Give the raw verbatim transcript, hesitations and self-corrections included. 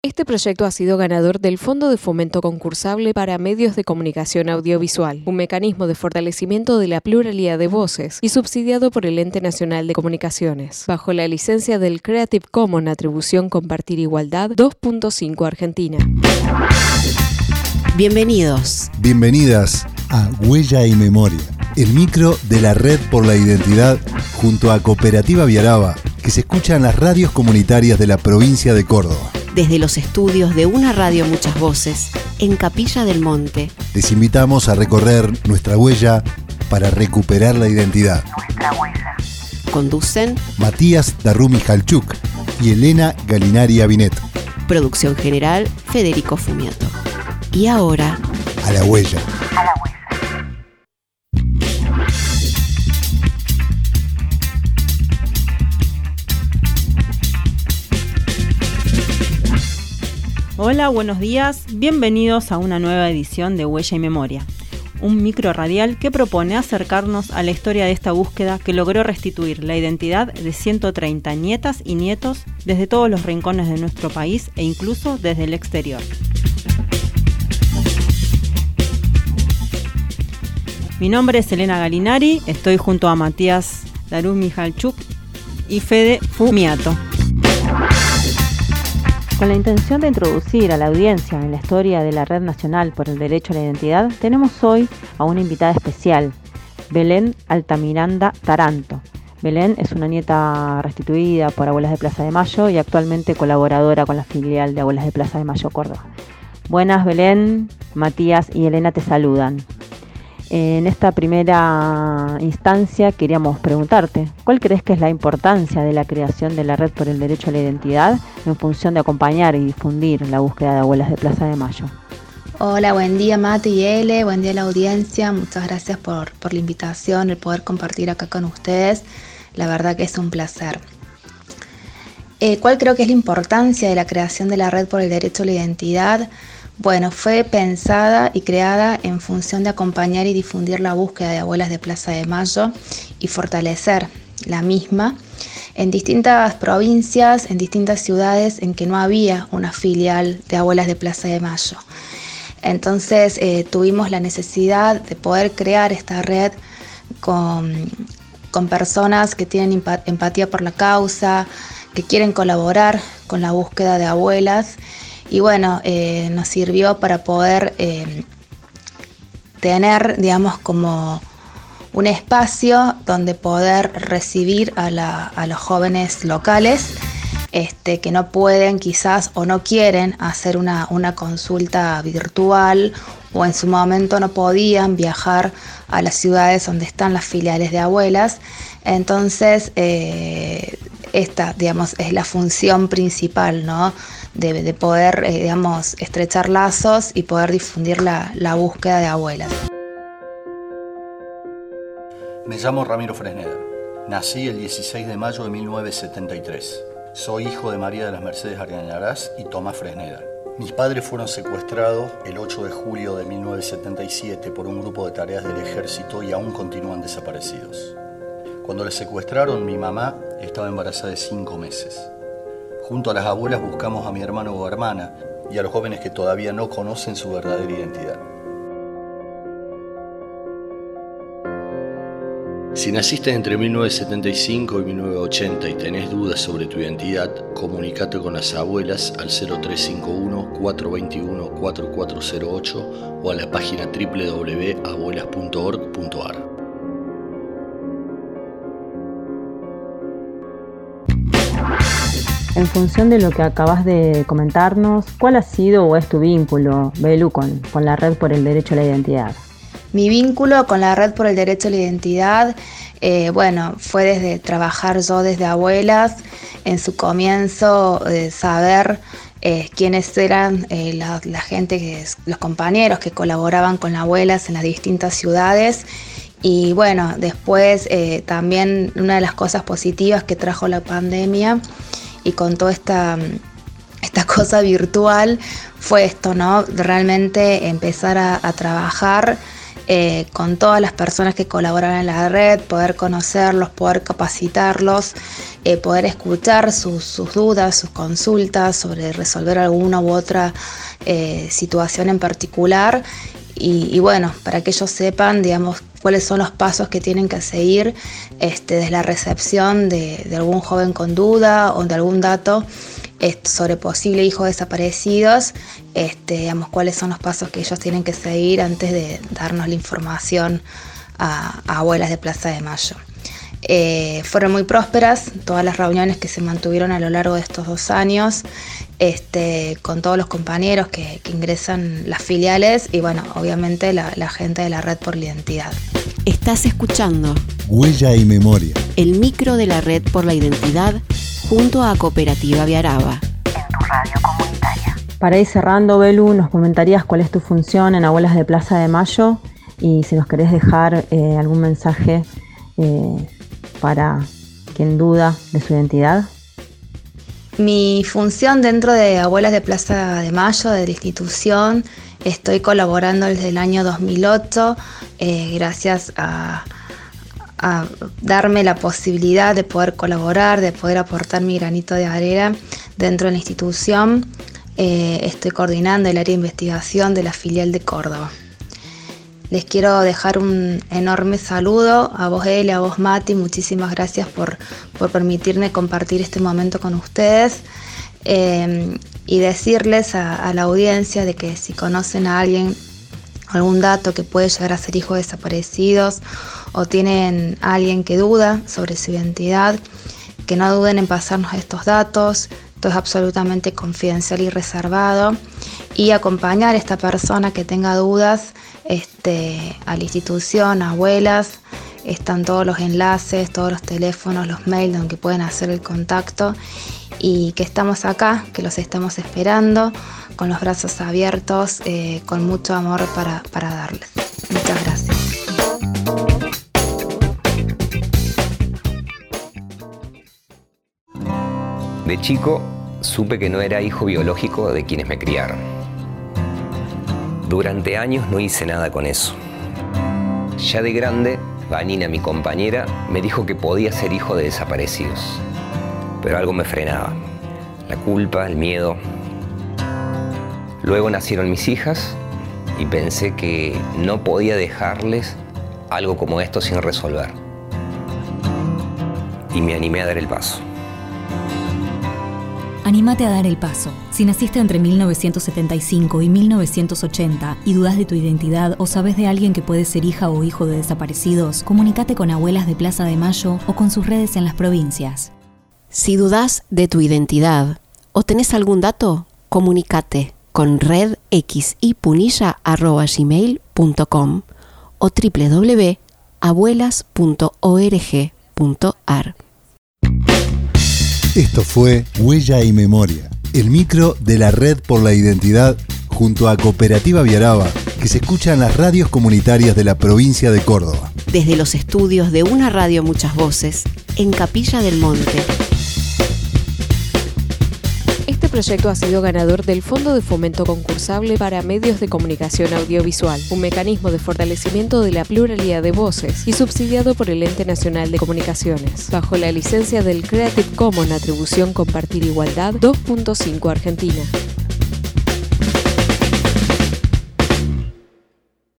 Este proyecto ha sido ganador del Fondo de Fomento Concursable para Medios de Comunicación Audiovisual, un mecanismo de fortalecimiento de la pluralidad de voces y subsidiado por el Ente Nacional de Comunicaciones, bajo la licencia del Creative Commons Atribución Compartir Igualdad dos punto cinco Argentina. Bienvenidos. Bienvenidas a Huella y Memoria, el micro de la Red por la Identidad junto a Cooperativa Viaraba, que se escucha en las radios comunitarias de la provincia de Córdoba. Desde los estudios de Una Radio Muchas Voces, en Capilla del Monte. Les invitamos a recorrer nuestra huella para recuperar la identidad. Nuestra huella. Conducen Matías Darrú-Michalchuk y Elena Galinari Abinet. Producción general, Federico Fumiato. Y ahora, a la huella. A la huella. Hola, buenos días, bienvenidos a una nueva edición de Huella y Memoria, un micro radial que propone acercarnos a la historia de esta búsqueda que logró restituir la identidad de ciento treinta nietas y nietos desde todos los rincones de nuestro país e incluso desde el exterior. Mi nombre es Elena Galinari, estoy junto a Matías Darrú-Michalchuk y Fede Fumiato. Con la intención de introducir a la audiencia en la historia de la Red Nacional por el Derecho a la Identidad, tenemos hoy a una invitada especial, Belén Altamiranda Taranto. Belén es una nieta restituida por Abuelas de Plaza de Mayo y actualmente colaboradora con la filial de Abuelas de Plaza de Mayo Córdoba. Buenas, Belén, Matías y Elena te saludan. En esta primera instancia queríamos preguntarte, ¿cuál crees que es la importancia de la creación de la Red por el Derecho a la Identidad en función de acompañar y difundir la búsqueda de Abuelas de Plaza de Mayo? Hola, buen día Mati y Ele, buen día a la audiencia, muchas gracias por, por la invitación, el poder compartir acá con ustedes, la verdad que es un placer. Eh, ¿Cuál creo que es la importancia de la creación de la Red por el Derecho a la Identidad? Bueno, fue pensada y creada en función de acompañar y difundir la búsqueda de Abuelas de Plaza de Mayo y fortalecer la misma en distintas provincias, en distintas ciudades en que no había una filial de Abuelas de Plaza de Mayo. Entonces eh, tuvimos la necesidad de poder crear esta red con, con personas que tienen empatía por la causa, que quieren colaborar con la búsqueda de abuelas. Y bueno, eh, nos sirvió para poder eh, tener, digamos, como un espacio donde poder recibir a, la, a los jóvenes locales este, que no pueden quizás o no quieren hacer una, una consulta virtual o en su momento no podían viajar a las ciudades donde están las filiales de abuelas. Entonces, eh, esta, digamos, es la función principal, ¿no? De, de poder, eh, digamos, estrechar lazos y poder difundir la, la búsqueda de abuelas. Me llamo Ramiro Fresneda. Nací el dieciséis de mayo de mil novecientos setenta y tres. Soy hijo de María de las Mercedes Argañarás y Tomás Fresneda. Mis padres fueron secuestrados el ocho de julio de mil novecientos setenta y siete por un grupo de tareas del ejército y aún continúan desaparecidos. Cuando les secuestraron, mi mamá estaba embarazada de cinco meses. Junto a las abuelas buscamos a mi hermano o hermana y a los jóvenes que todavía no conocen su verdadera identidad. Si naciste entre mil novecientos setenta y cinco y mil novecientos ochenta y tenés dudas sobre tu identidad, comunicate con las abuelas al cero tres cinco uno, cuatro dos uno, cuatro cuatro cero ocho o a la página doble u doble u doble u punto abuelas punto org punto a r. En función de lo que acabas de comentarnos, ¿cuál ha sido o es tu vínculo, Belu, con, con la Red por el Derecho a la Identidad? Mi vínculo con la Red por el Derecho a la Identidad, eh, bueno, fue desde trabajar yo desde abuelas, en su comienzo eh, saber eh, quiénes eran eh, la, la gente, que, los compañeros que colaboraban con las abuelas en las distintas ciudades. Y bueno, después eh, también una de las cosas positivas que trajo la pandemia y con toda esta, esta cosa virtual fue esto, ¿no? Realmente empezar a, a trabajar eh, con todas las personas que colaboran en la red, poder conocerlos, poder capacitarlos eh, poder escuchar sus, sus dudas, sus consultas sobre resolver alguna u otra eh, situación en particular. Y, y bueno, para que ellos sepan, digamos, cuáles son los pasos que tienen que seguir este, desde la recepción de, de algún joven con duda o de algún dato este, sobre posible hijos desaparecidos, este, digamos, cuáles son los pasos que ellos tienen que seguir antes de darnos la información a, a Abuelas de Plaza de Mayo. Eh, fueron muy prósperas todas las reuniones que se mantuvieron a lo largo de estos dos años este, con todos los compañeros que, que ingresan las filiales y bueno, obviamente la, la gente de la Red por la Identidad. Estás escuchando Huella y Memoria, el micro de la Red por la Identidad junto a Cooperativa Viaraba. En tu radio comunitaria. Para ir cerrando, Belu, ¿nos comentarías cuál es tu función en Abuelas de Plaza de Mayo? Y si nos querés dejar eh, algún mensaje eh, para quien duda de su identidad. Mi función dentro de Abuelas de Plaza de Mayo, de la institución, estoy colaborando desde el año dos mil ocho, eh, gracias a, a darme la posibilidad de poder colaborar, de poder aportar mi granito de arena dentro de la institución. Eh, estoy coordinando el área de investigación de la filial de Córdoba. Les quiero dejar un enorme saludo a vos, Ele, a vos, Mati. Muchísimas gracias por, por permitirme compartir este momento con ustedes. Eh, y decirles a, a la audiencia de que si conocen a alguien, algún dato que puede llegar a ser hijo de desaparecidos o tienen a alguien que duda sobre su identidad, que no duden en pasarnos estos datos. Todo es absolutamente confidencial y reservado. Y acompañar a esta persona que tenga dudas este, a la institución, a Abuelas. Están todos los enlaces, todos los teléfonos, los mails donde pueden hacer el contacto. Y que estamos acá, que los estamos esperando, con los brazos abiertos, eh, con mucho amor para, para darles. Muchas gracias. De chico, supe que no era hijo biológico de quienes me criaron. Durante años no hice nada con eso. Ya de grande, Vanina, mi compañera, me dijo que podía ser hijo de desaparecidos. Pero algo me frenaba. La culpa, el miedo. Luego nacieron mis hijas y pensé que no podía dejarles algo como esto sin resolver. Y me animé a dar el paso. Anímate a dar el paso. Si naciste entre mil novecientos setenta y cinco y mil novecientos ochenta y dudas de tu identidad o sabes de alguien que puede ser hija o hijo de desaparecidos, comunícate con Abuelas de Plaza de Mayo o con sus redes en las provincias. Si dudás de tu identidad o tenés algún dato, comunícate con redxipunilla arroba gmail punto com o doble u doble u doble u punto abuelas punto org punto ar. Esto fue Huella y Memoria, el micro de la Red por la Identidad junto a Cooperativa Viaraba, que se escucha en las radios comunitarias de la provincia de Córdoba. Desde los estudios de Una Radio Muchas Voces, en Capilla del Monte. Este proyecto ha sido ganador del Fondo de Fomento Concursable para Medios de Comunicación Audiovisual, un mecanismo de fortalecimiento de la pluralidad de voces y subsidiado por el Ente Nacional de Comunicaciones, bajo la licencia del Creative Commons Atribución Compartir Igualdad dos punto cinco Argentina.